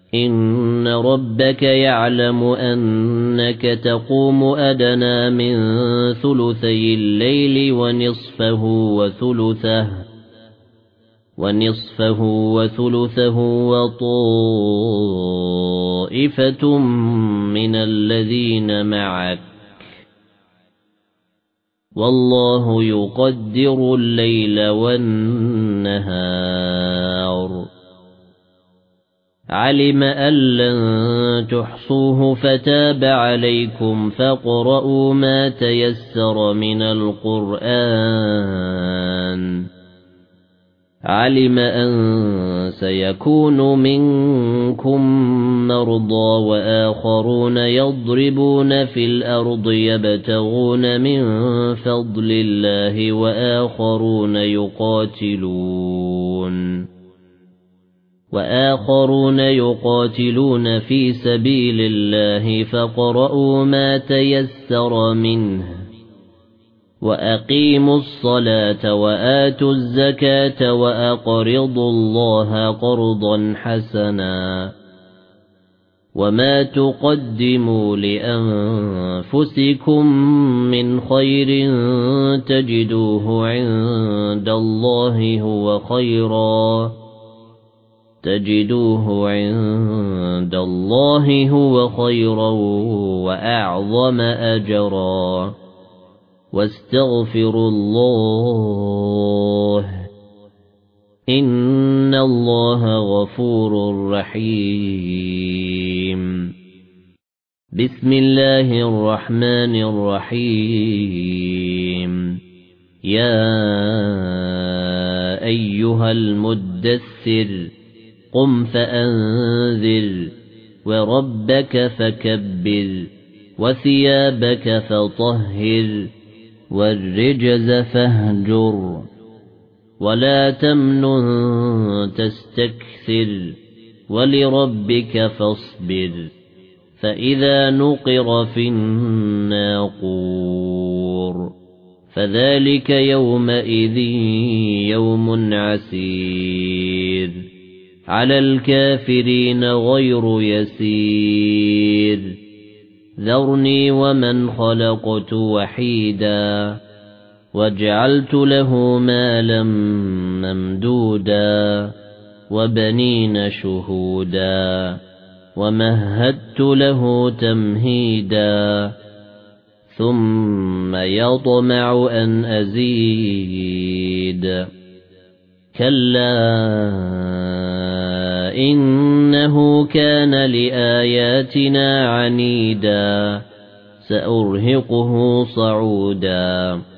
إن ربك يعلم أنك تقوم أدنى من ثلثي الليل ونصفه وثلثه وطائفة من الذين معك والله يقدر الليل والنهار علم أن لن تحصوه فتاب عليكم فاقرؤوا ما تيسر من القرآن علم أن سيكون منكم مرضى وآخرون يضربون في الأرض يبتغون من فضل الله وآخرون يقاتلون في سبيل الله فاقرؤوا ما تيسر منه وأقيموا الصلاة وآتوا الزكاة وأقرضوا الله قرضا حسنا وما تقدموا لأنفسكم من خير تجدوه عند الله هو خيرا وأعظم أجرا واستغفروا الله إن الله غفور رحيم بسم الله الرحمن الرحيم يا أيها المدثر قم فأنذر وربك فكبر وثيابك فطهر والرجز فاهجر ولا تمنن تستكثر ولربك فاصبر فإذا نقر في الناقور فذلك يومئذ يوم عسير على الكافرين غير يسير ذرني ومن خلقت وحيدا وجعلت له مالا ممدودا وبنين شهودا ومهدت له تمهيدا ثم يطمع أن أزيد كلا إنه كان لآياتنا عنيدا سأرهقه صعودا